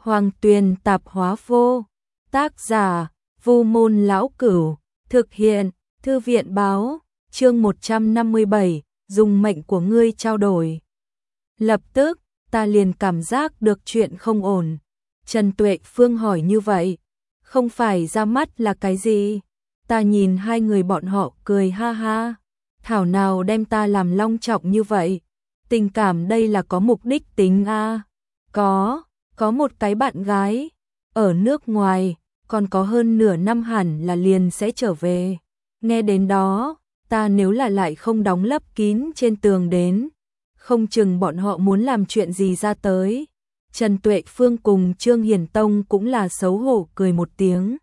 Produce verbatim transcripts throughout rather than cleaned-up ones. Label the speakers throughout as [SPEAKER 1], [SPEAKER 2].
[SPEAKER 1] Hoàng Tuyền Tạp Hóa Vô. Tác giả Vu Môn Lão Cửu. Thực hiện Thư viện Báo. Chương một trăm năm mươi bảy, dùng mệnh của ngươi trao đổi. Lập tức, ta liền cảm giác được chuyện không ổn. Trần Tuệ Phương hỏi như vậy, không phải ra mắt là cái gì? Ta nhìn hai người bọn họ cười ha ha. Thảo nào đem ta làm long trọng như vậy? Tình cảm đây là có mục đích tính a. À? Có, có một cái bạn gái ở nước ngoài, còn có hơn nửa năm hẳn là liền sẽ trở về. Nghe đến đó, ta nếu là lại không đóng lấp kín trên tường đến, không chừng bọn họ muốn làm chuyện gì ra tới. Trần Tuệ Phương cùng Trương Hiền Tông cũng là xấu hổ cười một tiếng.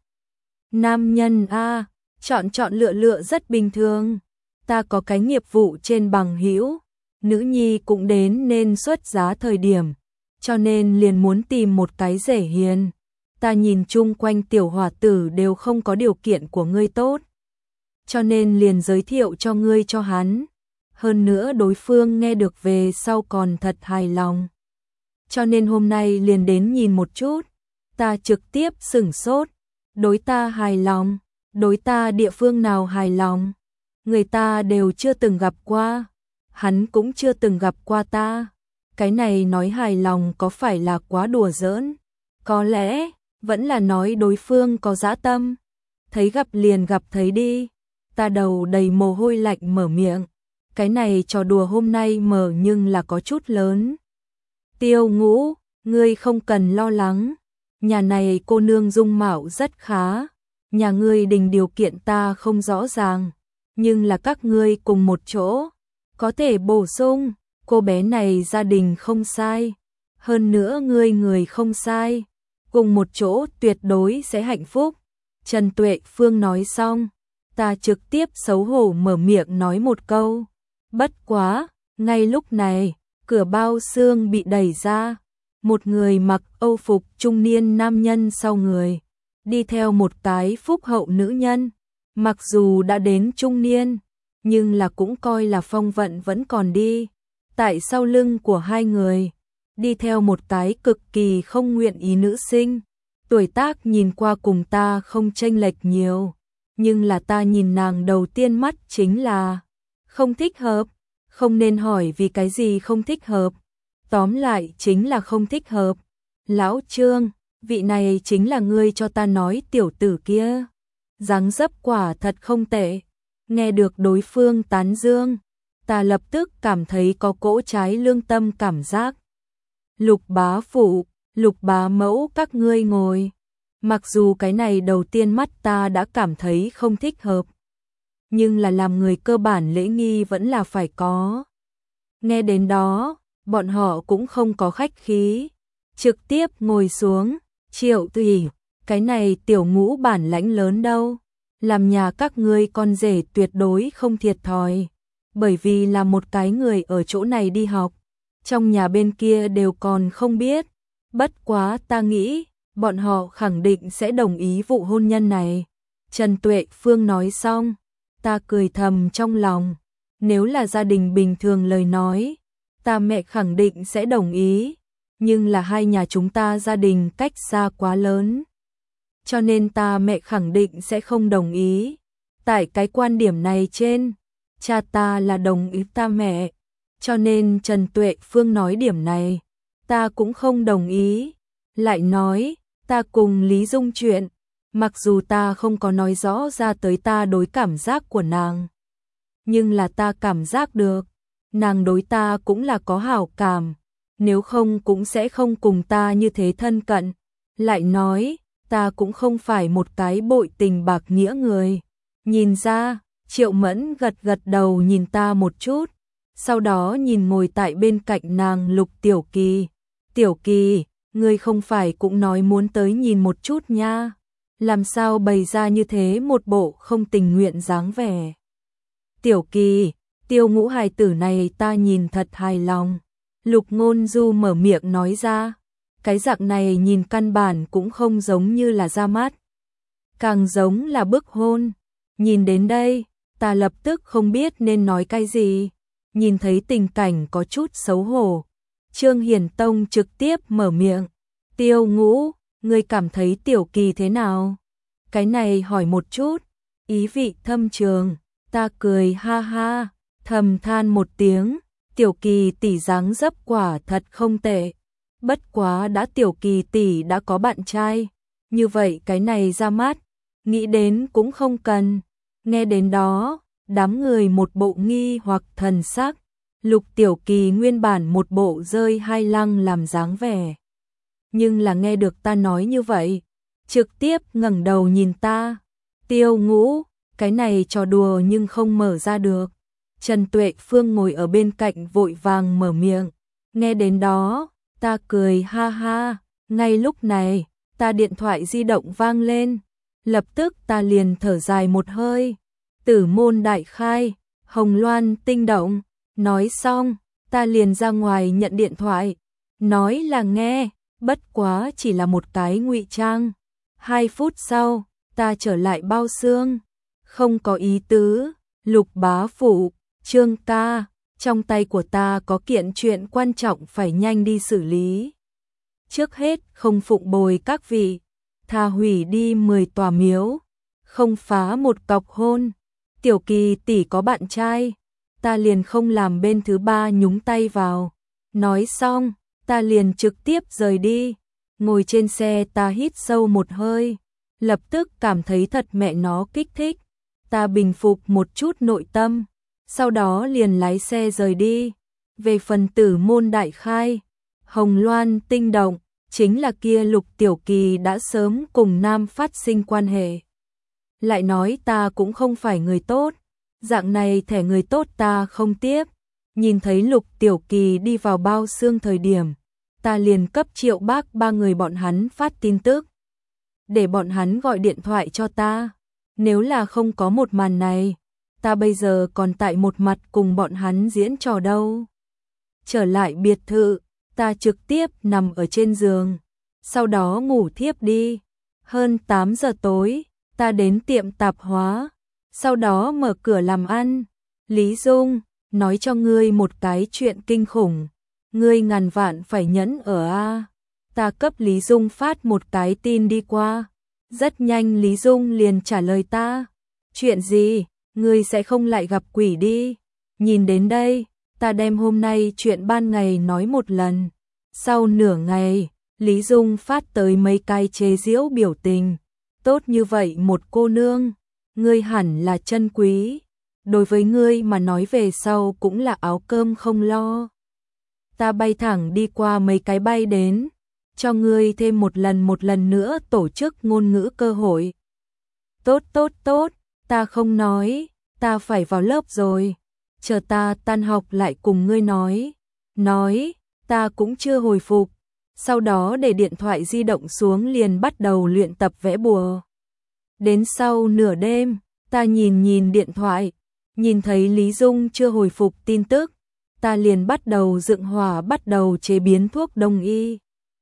[SPEAKER 1] Nam nhân a, chọn chọn lựa lựa rất bình thường. Ta có cái nghiệp vụ trên bằng hữu, nữ nhi cũng đến nên xuất giá thời điểm, cho nên liền muốn tìm một cái rể hiền. Ta nhìn chung quanh tiểu hòa tử đều không có điều kiện của ngươi tốt, cho nên liền giới thiệu cho ngươi cho hắn. Hơn nữa đối phương nghe được về sau còn thật hài lòng, cho nên hôm nay liền đến nhìn một chút. Ta trực tiếp sửng sốt. Đối ta hài lòng? Đối ta địa phương nào hài lòng? Người ta đều chưa từng gặp qua, hắn cũng chưa từng gặp qua ta. Cái này nói hài lòng có phải là quá đùa giỡn? Có lẽ vẫn là nói đối phương có dã tâm. Thấy gặp liền gặp thấy đi. Ta đầu đầy mồ hôi lạnh mở miệng. Cái này trò đùa hôm nay mở nhưng là có chút lớn. Tiêu Ngũ, ngươi không cần lo lắng. Nhà này cô nương dung mạo rất khá. Nhà ngươi đình điều kiện ta không rõ ràng, nhưng là các ngươi cùng một chỗ có thể bổ sung. Cô bé này gia đình không sai, hơn nữa ngươi người không sai, cùng một chỗ tuyệt đối sẽ hạnh phúc. Trần Tuệ Phương nói xong, ta trực tiếp xấu hổ mở miệng nói một câu. Bất quá, ngay lúc này, cửa bao xương bị đẩy ra, một người mặc âu phục trung niên nam nhân sau người, đi theo một cái phúc hậu nữ nhân. Mặc dù đã đến trung niên, nhưng là cũng coi là phong vận vẫn còn đi. Tại sau lưng của hai người, đi theo một cái cực kỳ không nguyện ý nữ sinh. Tuổi tác nhìn qua cùng ta không chênh lệch nhiều, nhưng là ta nhìn nàng đầu tiên mắt chính là không thích hợp. Không nên hỏi vì cái gì không thích hợp, tóm lại chính là không thích hợp. Lão Trương, vị này chính là ngươi cho ta nói tiểu tử kia, dáng dấp quả thật không tệ. Nghe được đối phương tán dương, ta lập tức cảm thấy có cỗ trái lương tâm cảm giác. Lục bá phụ, Lục bá mẫu các ngươi ngồi. Mặc dù cái này đầu tiên mắt ta đã cảm thấy không thích hợp, nhưng là làm người cơ bản lễ nghi vẫn là phải có. Nghe đến đó, bọn họ cũng không có khách khí, trực tiếp ngồi xuống. Triệu Thủy, cái này tiểu Ngũ bản lãnh lớn đâu, làm nhà các ngươi con rể tuyệt đối không thiệt thòi, bởi vì là một cái người ở chỗ này đi học, trong nhà bên kia đều còn không biết. Bất quá ta nghĩ, bọn họ khẳng định sẽ đồng ý vụ hôn nhân này. Trần Tuệ Phương nói xong, ta cười thầm trong lòng, nếu là gia đình bình thường lời nói, ta mẹ khẳng định sẽ đồng ý, nhưng là hai nhà chúng ta gia đình cách xa quá lớn, cho nên ta mẹ khẳng định sẽ không đồng ý. Tại cái quan điểm này trên, cha ta là đồng ý ta mẹ, cho nên Trần Tuệ Phương nói điểm này, ta cũng không đồng ý. Lại nói, ta cùng Lý Dung chuyện, mặc dù ta không có nói rõ ra tới ta đối cảm giác của nàng, nhưng là ta cảm giác được, nàng đối ta cũng là có hảo cảm, nếu không cũng sẽ không cùng ta như thế thân cận. Lại nói, ta cũng không phải một cái bội tình bạc nghĩa người. Nhìn ra, Triệu Mẫn gật gật đầu nhìn ta một chút, sau đó nhìn ngồi tại bên cạnh nàng Lục Tiểu Kỳ. Tiểu Kỳ, ngươi không phải cũng nói muốn tới nhìn một chút nha, làm sao bày ra như thế một bộ không tình nguyện dáng vẻ. Tiểu Kỳ, Tiêu Ngũ hài tử này ta nhìn thật hài lòng. Lục Ngôn Du mở miệng nói ra, cái dạng này nhìn căn bản cũng không giống như là ra mắt, càng giống là bức hôn. Nhìn đến đây, ta lập tức không biết nên nói cái gì, nhìn thấy tình cảnh có chút xấu hổ. Trương Hiền Tông trực tiếp mở miệng, Tiêu Ngũ, ngươi cảm thấy Tiểu Kỳ thế nào? Cái này hỏi một chút, ý vị thâm trường, ta cười ha ha, thầm than một tiếng, Tiểu Kỳ tỷ dáng dấp quả thật không tệ. Bất quá đã Tiểu Kỳ tỷ đã có bạn trai, như vậy cái này ra mắt, nghĩ đến cũng không cần. Nghe đến đó, đám người một bộ nghi hoặc thần sắc, Lục Tiểu Kỳ nguyên bản một bộ rơi hai lăng làm dáng vẻ. Nhưng là nghe được ta nói như vậy, trực tiếp ngẩng đầu nhìn ta. Tiêu Ngũ, cái này trò đùa nhưng không mở ra được. Trần Tuệ Phương ngồi ở bên cạnh vội vàng mở miệng. Nghe đến đó, ta cười ha ha. Ngay lúc này, ta điện thoại di động vang lên. Lập tức ta liền thở dài một hơi. Tử môn đại khai, hồng loan tinh động. Nói xong, ta liền ra ngoài nhận điện thoại. Nói là nghe, bất quá chỉ là một cái ngụy trang. Hai phút sau, ta trở lại bao xương. Không có ý tứ, Lục bá phụ, Trương ca, trong tay của ta có kiện chuyện quan trọng phải nhanh đi xử lý. Trước hết không phụng bồi các vị, tha hủy đi mười tòa miếu, không phá một cọc hôn. Tiểu Kỳ tỷ có bạn trai, ta liền không làm bên thứ ba nhúng tay vào. Nói xong, ta liền trực tiếp rời đi. Ngồi trên xe ta hít sâu một hơi, lập tức cảm thấy thật mẹ nó kích thích. Ta bình phục một chút nội tâm, sau đó liền lái xe rời đi. Về phần Tử môn đại khai, hồng loan tinh động, chính là kia Lục Tiểu Kỳ đã sớm cùng nam phát sinh quan hệ. Lại nói ta cũng không phải người tốt, dạng này thẻ người tốt ta không tiếp. Nhìn thấy Lục Tiểu Kỳ đi vào bao xương thời điểm, ta liền cấp Triệu Bác ba người bọn hắn phát tin tức, để bọn hắn gọi điện thoại cho ta. Nếu là không có một màn này, ta bây giờ còn tại một mặt cùng bọn hắn diễn trò đâu. Trở lại biệt thự, ta trực tiếp nằm ở trên giường, sau đó ngủ thiếp đi. Hơn tám giờ tối, ta đến tiệm tạp hóa, sau đó mở cửa làm ăn. Lý Dung, nói cho ngươi một cái chuyện kinh khủng, ngươi ngàn vạn phải nhẫn ở a. Ta cấp Lý Dung phát một cái tin đi qua. Rất nhanh Lý Dung liền trả lời ta. Chuyện gì, ngươi sẽ không lại gặp quỷ đi. Nhìn đến đây, ta đem hôm nay chuyện ban ngày nói một lần. Sau nửa ngày, Lý Dung phát tới mấy cái chế giễu biểu tình. Tốt như vậy một cô nương, ngươi hẳn là chân quý. Đối với ngươi mà nói về sau cũng là áo cơm không lo. Ta bay thẳng đi qua mấy cái bay đến, cho ngươi thêm một lần một lần nữa tổ chức ngôn ngữ cơ hội. Tốt tốt tốt, ta không nói, ta phải vào lớp rồi. Chờ ta tan học lại cùng ngươi nói. Nói, ta cũng chưa hồi phục. Sau đó để điện thoại di động xuống liền bắt đầu luyện tập vẽ bùa. Đến sau nửa đêm, ta nhìn nhìn điện thoại, nhìn thấy Lý Dung chưa hồi phục tin tức. Ta liền bắt đầu dựng hỏa bắt đầu chế biến thuốc đông y.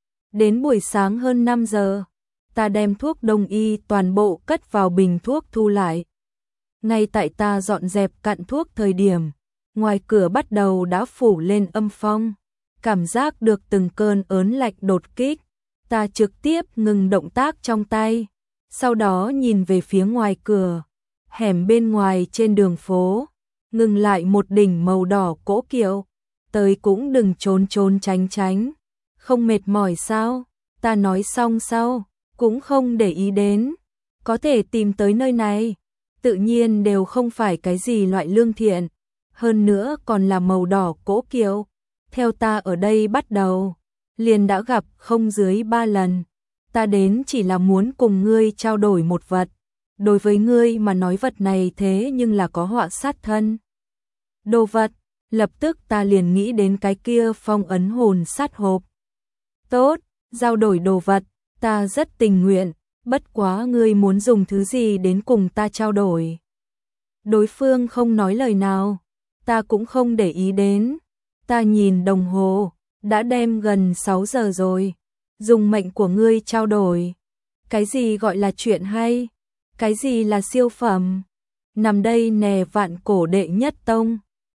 [SPEAKER 1] Đến buổi sáng hơn năm giờ, ta đem thuốc đông y toàn bộ cất vào bình thuốc thu lại. Ngay tại ta dọn dẹp cặn thuốc thời điểm, ngoài cửa bắt đầu đã phủ lên âm phong. Cảm giác được từng cơn ớn lạnh đột kích, ta trực tiếp ngừng động tác trong tay. Sau đó nhìn về phía ngoài cửa, hẻm bên ngoài trên đường phố, ngừng lại một đỉnh màu đỏ cỗ kiệu. Tới cũng đừng trốn trốn tránh tránh. Không mệt mỏi sao? Ta nói xong sau, cũng không để ý đến. Có thể tìm tới nơi này, tự nhiên đều không phải cái gì loại lương thiện. Hơn nữa còn là màu đỏ cỗ kiệu. Theo ta ở đây bắt đầu, liền đã gặp không dưới ba lần. Ta đến chỉ là muốn cùng ngươi trao đổi một vật. Đối với ngươi mà nói vật này thế nhưng là có họa sát thân. Đồ vật, lập tức ta liền nghĩ đến cái kia phong ấn hồn sát hộp. Tốt, giao đổi đồ vật, ta rất tình nguyện, bất quá ngươi muốn dùng thứ gì đến cùng ta trao đổi. Đối phương không nói lời nào, ta cũng không để ý đến. Ta nhìn đồng hồ, đã đem gần sáu giờ rồi. Dùng mệnh của ngươi trao đổi. Cái gì gọi là chuyện hay? Cái gì là siêu phẩm? Nằm đây nè vạn cổ đệ nhất tông.